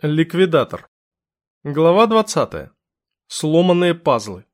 Ликвидатор. Глава 20. Сломанные пазлы.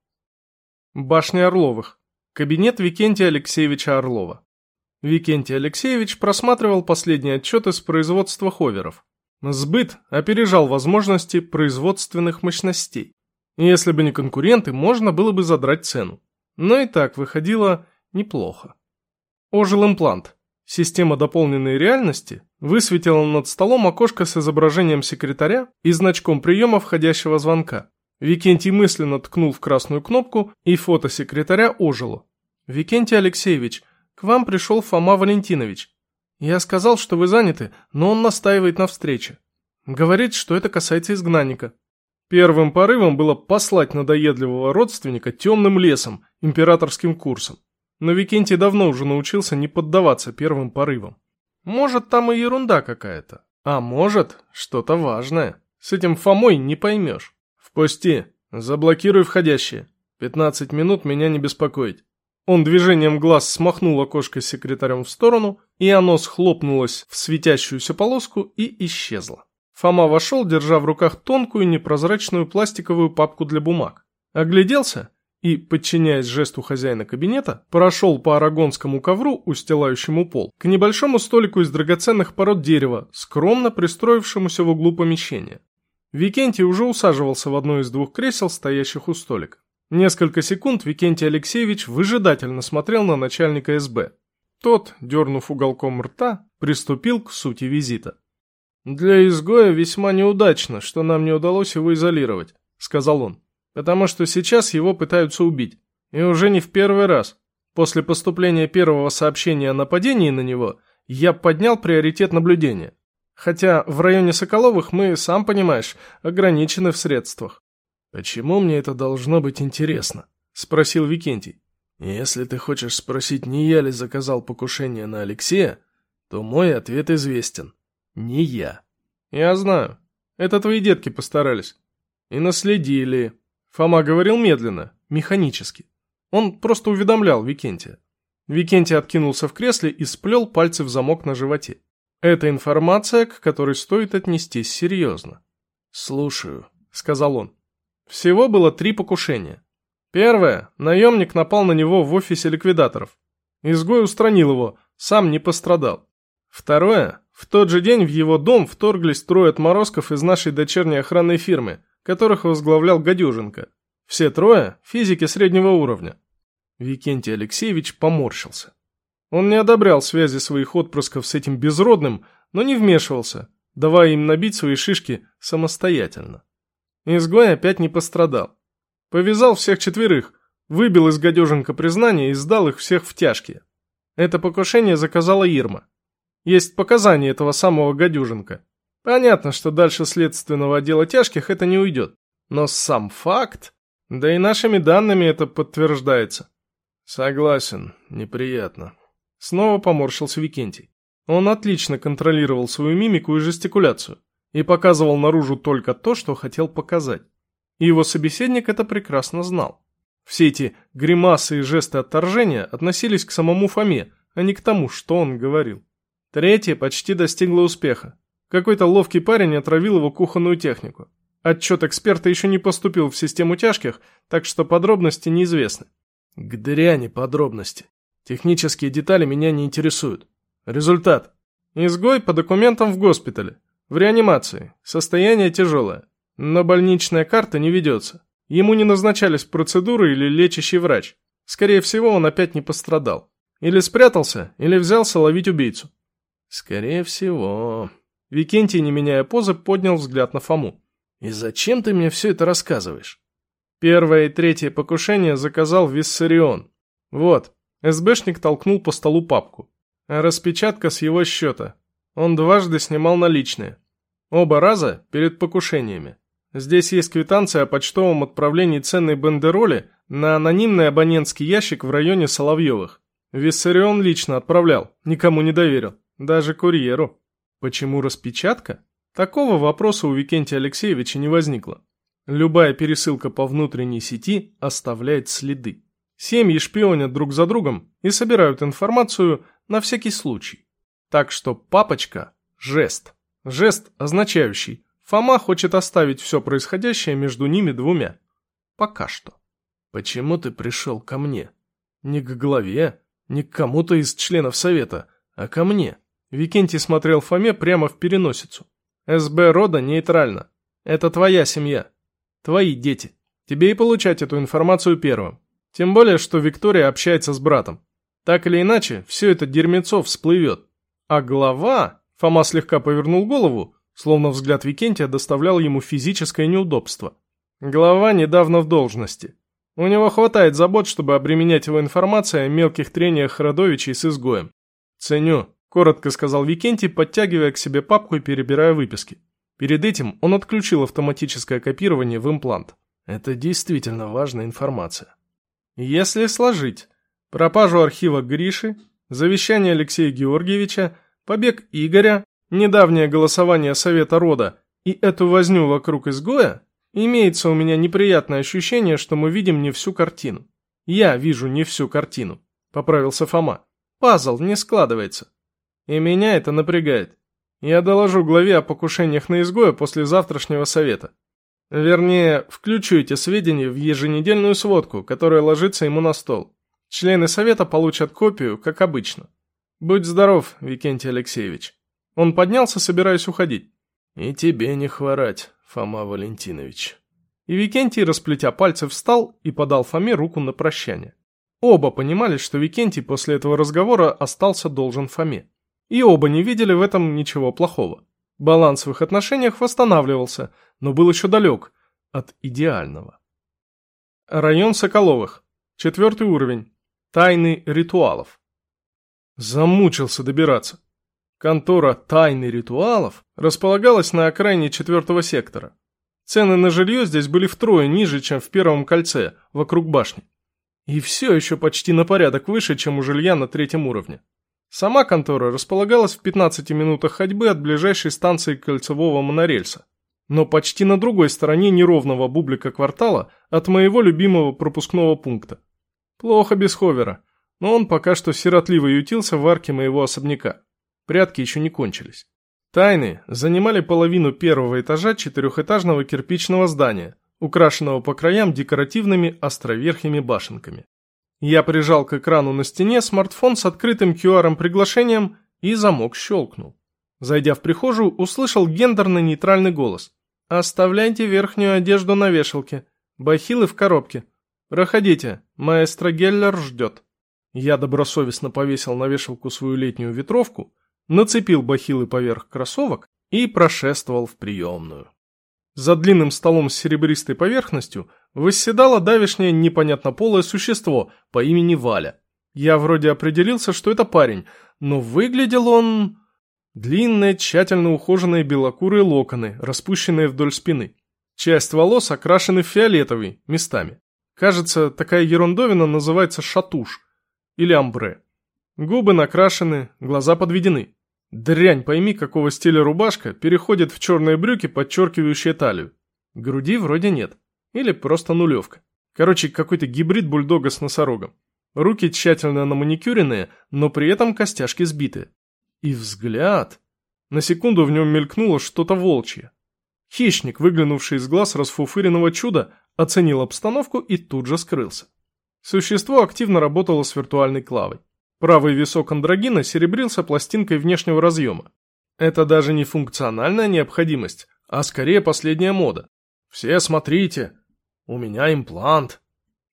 Башня Орловых. Кабинет Викентия Алексеевича Орлова. Викентий Алексеевич просматривал последние отчеты с производства ховеров. Сбыт опережал возможности производственных мощностей. Если бы не конкуренты, можно было бы задрать цену. Но и так выходило неплохо. Ожил имплант. Система дополненной реальности высветила над столом окошко с изображением секретаря и значком приема входящего звонка. Викентий мысленно ткнул в красную кнопку, и фото секретаря ожило. «Викентий Алексеевич, к вам пришел Фома Валентинович. Я сказал, что вы заняты, но он настаивает на встрече. Говорит, что это касается изгнанника». Первым порывом было послать надоедливого родственника темным лесом, императорским курсом. Но Викентий давно уже научился не поддаваться первым порывам. Может, там и ерунда какая-то. А может, что-то важное. С этим Фомой не поймешь. «Впусти. Заблокируй входящие. 15 минут меня не беспокоить». Он движением глаз смахнул окошко с секретарем в сторону, и оно схлопнулось в светящуюся полоску и исчезло. Фома вошел, держа в руках тонкую непрозрачную пластиковую папку для бумаг. Огляделся и, подчиняясь жесту хозяина кабинета, прошел по арагонскому ковру, устилающему пол, к небольшому столику из драгоценных пород дерева, скромно пристроившемуся в углу помещения. Викентий уже усаживался в одно из двух кресел, стоящих у столика. Несколько секунд Викентий Алексеевич выжидательно смотрел на начальника СБ. Тот, дернув уголком рта, приступил к сути визита. «Для изгоя весьма неудачно, что нам не удалось его изолировать», — сказал он. «Потому что сейчас его пытаются убить. И уже не в первый раз. После поступления первого сообщения о нападении на него я поднял приоритет наблюдения. Хотя в районе Соколовых мы, сам понимаешь, ограничены в средствах». «Почему мне это должно быть интересно?» — спросил Викентий. «Если ты хочешь спросить, не я ли заказал покушение на Алексея, то мой ответ известен. Не я». «Я знаю. Это твои детки постарались. И наследили». Фома говорил медленно, механически. Он просто уведомлял Викентия. Викентий откинулся в кресле и сплел пальцы в замок на животе. Это информация, к которой стоит отнестись серьезно. «Слушаю», — сказал он. Всего было 3 покушения. Первое. Наемник напал на него в офисе ликвидаторов. Изгой устранил его, сам не пострадал. Второе. В тот же день в его дом вторглись 3 отморозков из нашей дочерней охранной фирмы, которых возглавлял Гадюженко. Все 3 – физики среднего уровня. Викентий Алексеевич поморщился. Он не одобрял связи своих отпрысков с этим безродным, но не вмешивался, давая им набить свои шишки самостоятельно. Изгой опять не пострадал. Повязал всех 4, выбил из Гадюженко признание и сдал их всех в тяжкие. Это покушение заказала Ирма. Есть показания этого самого Гадюженко. Понятно, что дальше следственного отдела тяжких это не уйдет. Но сам факт... Да и нашими данными это подтверждается. Согласен, неприятно. Снова поморщился Викентий. Он отлично контролировал свою мимику и жестикуляцию и показывал наружу только то, что хотел показать. И его собеседник это прекрасно знал. Все эти гримасы и жесты отторжения относились к самому Фоме, а не к тому, что он говорил. Третье почти достигло успеха. Какой-то ловкий парень отравил его кухонную технику. Отчет эксперта еще не поступил в систему тяжких, так что подробности неизвестны. К дряни подробности. Технические детали меня не интересуют. Результат. Изгой по документам в госпитале. В реанимации. Состояние тяжелое. Но больничная карта не ведется. Ему не назначались процедуры или лечащий врач. Скорее всего, он опять не пострадал. Или спрятался, или взялся ловить убийцу. Скорее всего. Викентий, не меняя позы, поднял взгляд на Фому. «И зачем ты мне все это рассказываешь?» 1 и 3 покушение заказал Виссарион. Вот, СБшник толкнул по столу папку. Распечатка с его счета. Он дважды снимал наличные. Оба раза перед покушениями. Здесь есть квитанция о почтовом отправлении ценной бандероли на анонимный абонентский ящик в районе Соловьевых. Виссарион лично отправлял, никому не доверил, даже курьеру. Почему распечатка? Такого вопроса у Викентия Алексеевича не возникло. Любая пересылка по внутренней сети оставляет следы. Семьи шпионят друг за другом и собирают информацию на всякий случай. Так что папочка – жест. Жест, означающий Фома хочет оставить все происходящее между ними двумя. Пока что. Почему ты пришел ко мне? Не к главе, не к кому-то из членов совета, а ко мне. Викентий смотрел Фоме прямо в переносицу. СБ рода нейтрально. Это твоя семья. Твои дети. Тебе и получать эту информацию первым. Тем более, что Виктория общается с братом. Так или иначе, все это дерьмецо всплывет. А глава... Фома слегка повернул голову, словно взгляд Викентия доставлял ему физическое неудобство. Глава недавно в должности. У него хватает забот, чтобы обременять его информацией о мелких трениях родовичей с изгоем. «Ценю», — коротко сказал Викентий, подтягивая к себе папку и перебирая выписки. Перед этим он отключил автоматическое копирование в имплант. Это действительно важная информация. Если сложить пропажу архива Гриши, завещание Алексея Георгиевича, побег Игоря, недавнее голосование Совета рода и эту возню вокруг изгоя, имеется у меня неприятное ощущение, что мы видим не всю картину. Я вижу не всю картину, поправился Фома. Пазл не складывается. И меня это напрягает. Я доложу главе о покушениях на изгоя после завтрашнего совета. Вернее, включу эти сведения в еженедельную сводку, которая ложится ему на стол. Члены совета получат копию, как обычно. Будь здоров, Викентий Алексеевич. Он поднялся, собираясь уходить. И тебе не хворать, Фома Валентинович. И Викентий, расплетя пальцы, встал и подал Фоме руку на прощание. Оба понимали, что Викентий после этого разговора остался должен Фоме. И оба не видели в этом ничего плохого. Баланс в их отношениях восстанавливался, но был еще далек от идеального. Район Соколовых. 4 уровень. Тайны ритуалов. Замучился добираться. Контора «Тайны ритуалов» располагалась на окраине 4-го сектора. Цены на жилье здесь были втрое ниже, чем в первом кольце, вокруг башни. И все еще почти на порядок выше, чем у жилья на 3-м уровне. Сама контора располагалась в 15 минутах ходьбы от ближайшей станции кольцевого монорельса, но почти на другой стороне неровного бублика квартала от моего любимого пропускного пункта. Плохо без ховера, но он пока что сиротливо ютился в арке моего особняка. Прятки еще не кончились. Тайны занимали половину первого этажа 4-этажного кирпичного здания, украшенного по краям декоративными островерхими башенками. Я прижал к экрану на стене смартфон с открытым QR-приглашением, и замок щелкнул. Зайдя в прихожую, услышал гендерно-нейтральный голос. «Оставляйте верхнюю одежду на вешалке. Бахилы в коробке. Проходите, маэстро Геллер ждет». Я добросовестно повесил на вешалку свою летнюю ветровку, нацепил бахилы поверх кроссовок и прошествовал в приемную. За длинным столом с серебристой поверхностью восседало давешнее непонятно полое существо по имени Валя. Я вроде определился, что это парень, но выглядел он... Длинные, тщательно ухоженные белокурые локоны, распущенные вдоль спины. Часть волос окрашены в фиолетовый, местами. Кажется, такая ерундовина называется шатуш или амбре. Губы накрашены, глаза подведены. Дрянь пойми, какого стиля рубашка переходит в черные брюки, подчеркивающие талию. Груди вроде нет. Или просто нулевка. Короче, какой-то гибрид бульдога с носорогом. Руки тщательно наманикюренные, но при этом костяшки сбитые. И взгляд... На секунду в нем мелькнуло что-то волчье. Хищник, выглянувший из глаз расфуфыренного чуда, оценил обстановку и тут же скрылся. Существо активно работало с виртуальной клавой. Правый висок андрогина серебрился пластинкой внешнего разъема. Это даже не функциональная необходимость, а скорее последняя мода. Все смотрите, у меня имплант.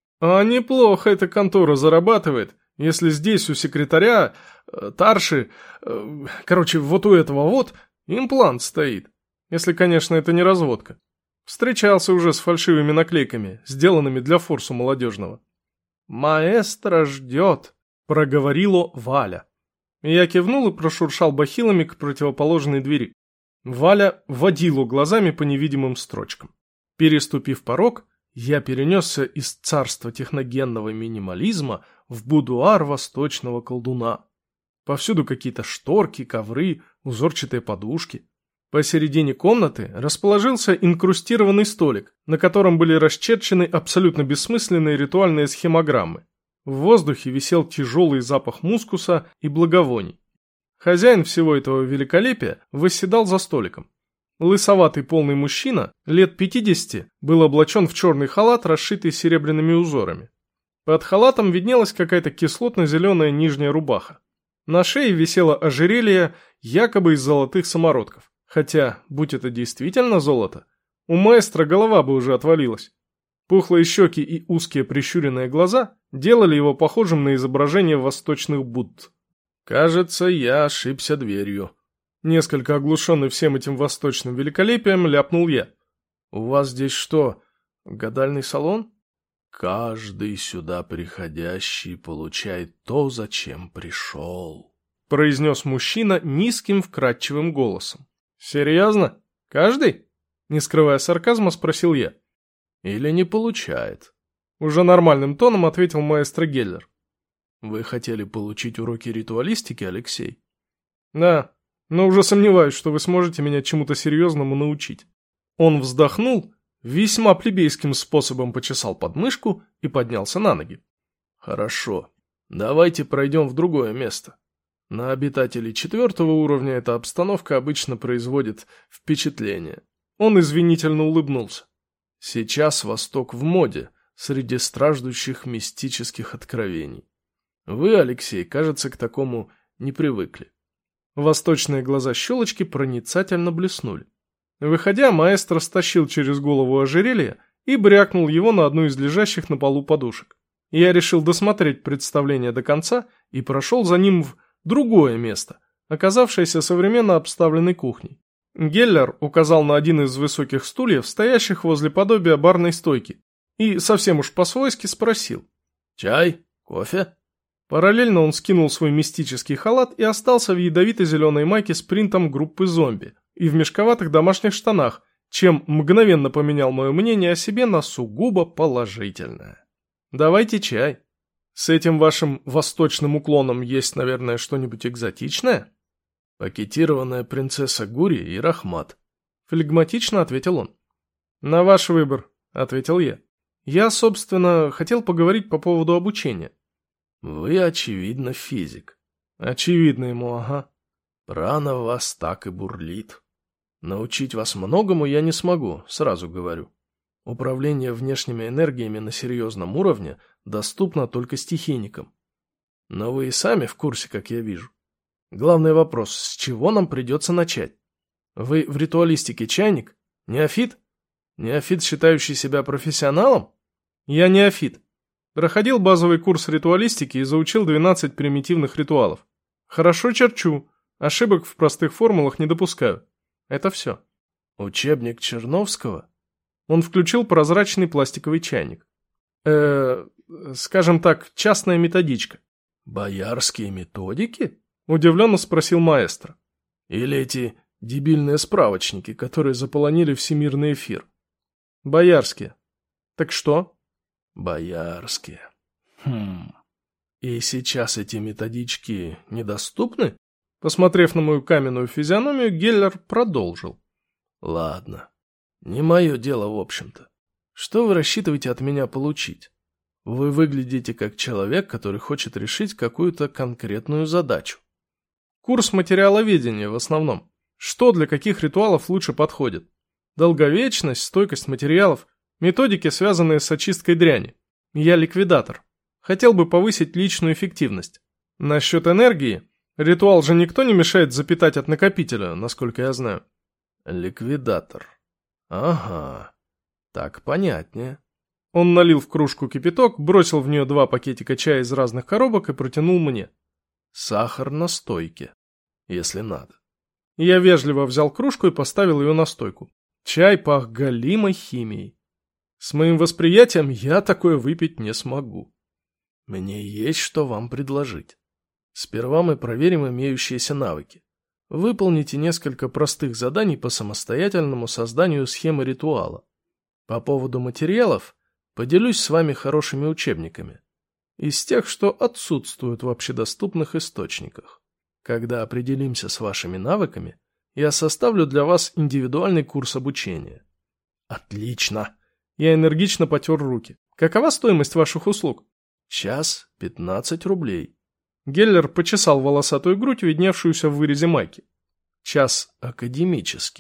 А неплохо эта контора зарабатывает, если здесь у секретаря, Тарши, короче, вот у этого вот, имплант стоит. Если, конечно, это не разводка. Встречался уже с фальшивыми наклейками, сделанными для форсу молодежного. «Маэстро ждет», — проговорила Валя. Я кивнул и прошуршал бахилами к противоположной двери. Валя водила глазами по невидимым строчкам. Переступив порог, я перенесся из царства техногенного минимализма в будуар восточного колдуна. Повсюду какие-то шторки, ковры, узорчатые подушки. Посередине комнаты расположился инкрустированный столик, на котором были расчерчены абсолютно бессмысленные ритуальные схемограммы. В воздухе висел тяжелый запах мускуса и благовоний. Хозяин всего этого великолепия восседал за столиком. Лысоватый полный мужчина, лет 50, был облачен в черный халат, расшитый серебряными узорами. Под халатом виднелась какая-то кислотно-зеленая нижняя рубаха. На шее висело ожерелье, якобы из золотых самородков. Хотя, будь это действительно золото, у маэстро голова бы уже отвалилась. Пухлые щеки и узкие прищуренные глаза делали его похожим на изображение восточных Будд. «Кажется, я ошибся дверью». Несколько оглушенный всем этим восточным великолепием ляпнул я. «У вас здесь что, гадальный салон?» «Каждый сюда приходящий получает то, зачем пришел», — произнес мужчина низким вкрадчивым голосом. «Серьезно? Каждый?» — не скрывая сарказма, спросил я. «Или не получает?» — уже нормальным тоном ответил маэстро Геллер. «Вы хотели получить уроки ритуалистики, Алексей?» «Да, но уже сомневаюсь, что вы сможете меня чему-то серьезному научить». Он вздохнул, весьма плебейским способом почесал подмышку и поднялся на ноги. «Хорошо, давайте пройдем в другое место. На обитателей 4-го уровня эта обстановка обычно производит впечатление». Он извинительно улыбнулся. «Сейчас Восток в моде, среди страждущих мистических откровений. Вы, Алексей, кажется, к такому не привыкли». Восточные глаза щелочки проницательно блеснули. Выходя, маэстро стащил через голову ожерелье и брякнул его на одну из лежащих на полу подушек. Я решил досмотреть представление до конца и прошел за ним в другое место, оказавшееся современно обставленной кухней. Геллер указал на один из высоких стульев, стоящих возле подобия барной стойки, и совсем уж по-свойски спросил. «Чай? Кофе?» Параллельно он скинул свой мистический халат и остался в ядовито-зеленой майке с принтом группы зомби и в мешковатых домашних штанах, чем мгновенно поменял мое мнение о себе на сугубо положительное. «Давайте чай. С этим вашим восточным уклоном есть, наверное, что-нибудь экзотичное?» «Пакетированная принцесса Гури и Рахмат», — флегматично ответил он. «На ваш выбор», — ответил я. «Я, собственно, хотел поговорить по поводу обучения». «Вы, очевидно, физик». «Очевидно ему, ага». «Прана в вас так и бурлит. Научить вас многому я не смогу, сразу говорю. Управление внешними энергиями на серьезном уровне доступно только стихийникам. Но вы и сами в курсе, как я вижу. Главный вопрос, с чего нам придется начать? Вы в ритуалистике чайник? Неофит? Неофит, считающий себя профессионалом?» «Я неофит. Проходил базовый курс ритуалистики и заучил 12 примитивных ритуалов. Хорошо черчу, ошибок в простых формулах не допускаю. Это все». «Учебник Черновского?» Он включил прозрачный пластиковый чайник. Скажем так, частная методичка. «Боярские методики?» — удивленно спросил маэстро. «Или эти дебильные справочники, которые заполонили всемирный эфир?» «Боярские. Так что?» «Боярские. И сейчас эти методички недоступны?» Посмотрев на мою каменную физиономию, Геллер продолжил. «Ладно. Не мое дело, в общем-то. Что вы рассчитываете от меня получить? Вы выглядите как человек, который хочет решить какую-то конкретную задачу». «Курс материаловедения в основном. Что для каких ритуалов лучше подходит? Долговечность, стойкость материалов, методики, связанные с очисткой дряни. Я ликвидатор. Хотел бы повысить личную эффективность. Насчет энергии, ритуал же никто не мешает запитать от накопителя, насколько я знаю». «Ликвидатор. Ага. Так понятнее». Он налил в кружку кипяток, бросил в нее 2 пакетика чая из разных коробок и протянул мне. «Сахар на стойке, если надо». Я вежливо взял кружку и поставил ее на стойку. Чай пах галимой химией. С моим восприятием я такое выпить не смогу. «Мне есть что вам предложить. Сперва мы проверим имеющиеся навыки. Выполните несколько простых заданий по самостоятельному созданию схемы ритуала. По поводу материалов поделюсь с вами хорошими учебниками. Из тех, что отсутствуют в общедоступных источниках. Когда определимся с вашими навыками, я составлю для вас индивидуальный курс обучения». «Отлично!» Я энергично потер руки. «Какова стоимость ваших услуг?» «Час 15 рублей». Геллер почесал волосатую грудь, видневшуюся в вырезе майки. «Час академический.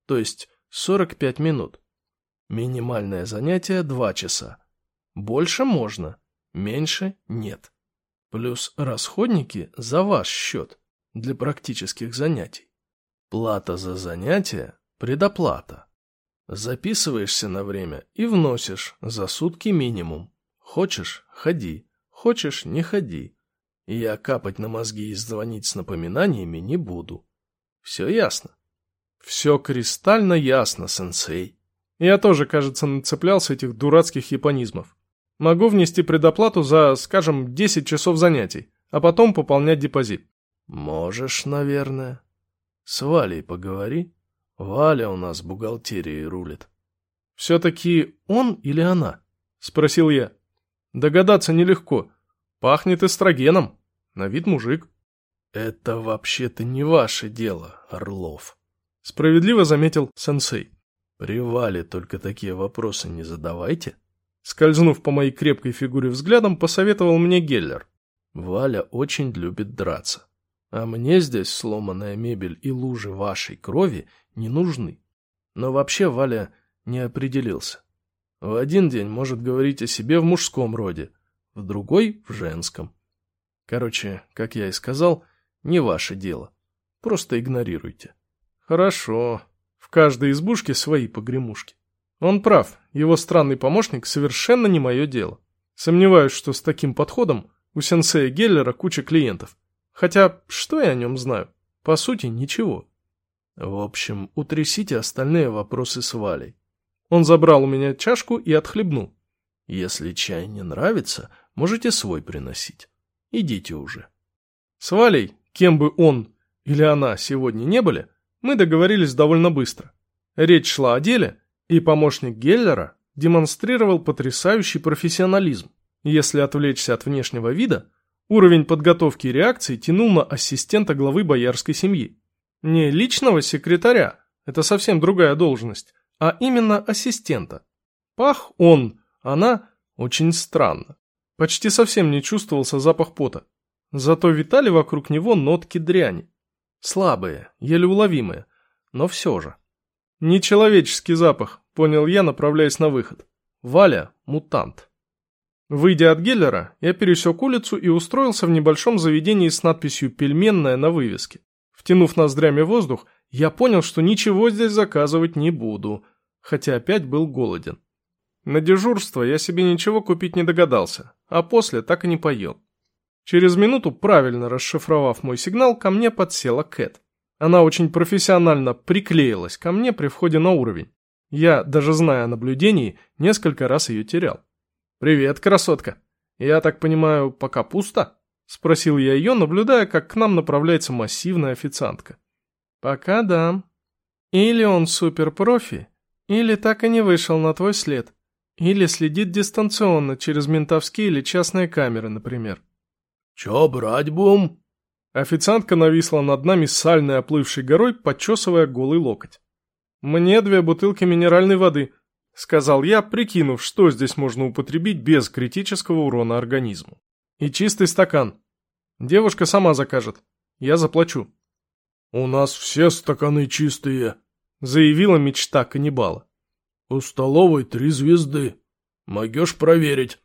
то есть 45 минут. Минимальное занятие 2 часа. Больше можно, меньше нет. Плюс расходники за ваш счет для практических занятий. Плата за занятие – предоплата. Записываешься на время и вносишь за сутки минимум. Хочешь – ходи, хочешь – не ходи. Я капать на мозги и звонить с напоминаниями не буду. Все ясно? Все кристально ясно, сенсей. Я тоже, кажется, нацеплялся этих дурацких японизмов. Могу внести предоплату за, скажем, 10 часов занятий, а потом пополнять депозит. Можешь, наверное. С Валей поговори. Валя у нас бухгалтерией рулит. Все-таки он или она? Спросил я. Догадаться нелегко. Пахнет эстрогеном. На вид мужик. Это вообще-то не ваше дело, Орлов. Справедливо заметил сенсей. При Вале только такие вопросы не задавайте. Скользнув по моей крепкой фигуре взглядом, посоветовал мне Геллер. Валя очень любит драться. А мне здесь сломанная мебель и лужи вашей крови не нужны. Но вообще Валя не определился. В один день может говорить о себе в мужском роде, в другой – в женском. Короче, как я и сказал, не ваше дело. Просто игнорируйте. Хорошо. В каждой избушке свои погремушки. Он прав, его странный помощник совершенно не мое дело. Сомневаюсь, что с таким подходом у сенсея Геллера куча клиентов. Хотя, что я о нем знаю? По сути, ничего. В общем, утрясите остальные вопросы с Валей. Он забрал у меня чашку и отхлебнул. Если чай не нравится, можете свой приносить. Идите уже. С Валей, кем бы он или она сегодня не были, мы договорились довольно быстро. Речь шла о деле, и помощник Геллера демонстрировал потрясающий профессионализм. Если отвлечься от внешнего вида, уровень подготовки и реакции тянул на ассистента главы боярской семьи. Не личного секретаря, это совсем другая должность, а именно ассистента. Пах он, она очень странно. Почти совсем не чувствовался запах пота. Зато витали вокруг него нотки дряни. Слабые, еле уловимые, но все же. Нечеловеческий запах, понял я, направляясь на выход. Валя – мутант. Выйдя от Геллера, я пересек улицу и устроился в небольшом заведении с надписью «Пельменная» на вывеске. Втянув ноздрями воздух, я понял, что ничего здесь заказывать не буду, хотя опять был голоден. На дежурство я себе ничего купить не догадался, а после так и не поел. Через минуту, правильно расшифровав мой сигнал, ко мне подсела Кэт. Она очень профессионально приклеилась ко мне при входе на уровень. Я, даже зная о наблюдении, несколько раз ее терял. «Привет, красотка. Я так понимаю, пока пусто?» — спросил я ее, наблюдая, как к нам направляется массивная официантка. «Пока да. Или он суперпрофи, или так и не вышел на твой след, или следит дистанционно через ментовские или частные камеры, например». «Чё брать будем?» Официантка нависла над нами сальной оплывшей горой, подчесывая голый локоть. «Мне 2 бутылки минеральной воды», — сказал я, прикинув, что здесь можно употребить без критического урона организму. «И чистый стакан. Девушка сама закажет. Я заплачу». «У нас все стаканы чистые», — заявила мечта каннибала. «У столовой 3 звезды. Могешь проверить».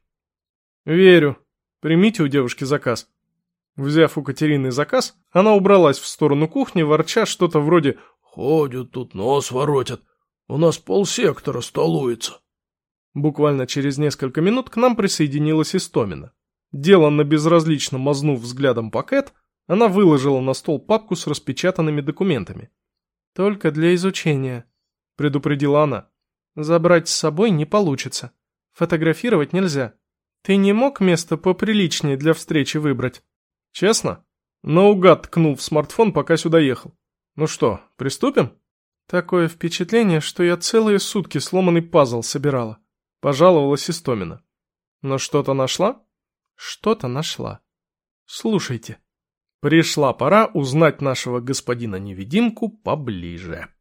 «Верю. Примите у девушки заказ». Взяв у Катерины заказ, она убралась в сторону кухни, ворча что-то вроде «Ходят тут, нос воротят. У нас полсектора столуется». Буквально через несколько минут к нам присоединилась Истомина. Деланно безразлично мазнув взглядом по Кэт, она выложила на стол папку с распечатанными документами. «Только для изучения», — предупредила она. «Забрать с собой не получится. Фотографировать нельзя. Ты не мог место поприличнее для встречи выбрать?» «Честно?» Наугад ткнул в смартфон, пока сюда ехал. «Ну что, приступим?» «Такое впечатление, что я целые сутки сломанный пазл собирала», — пожаловалась Истомина. «Но что-то нашла?» «Что-то нашла. Слушайте». Пришла пора узнать нашего господина-невидимку поближе.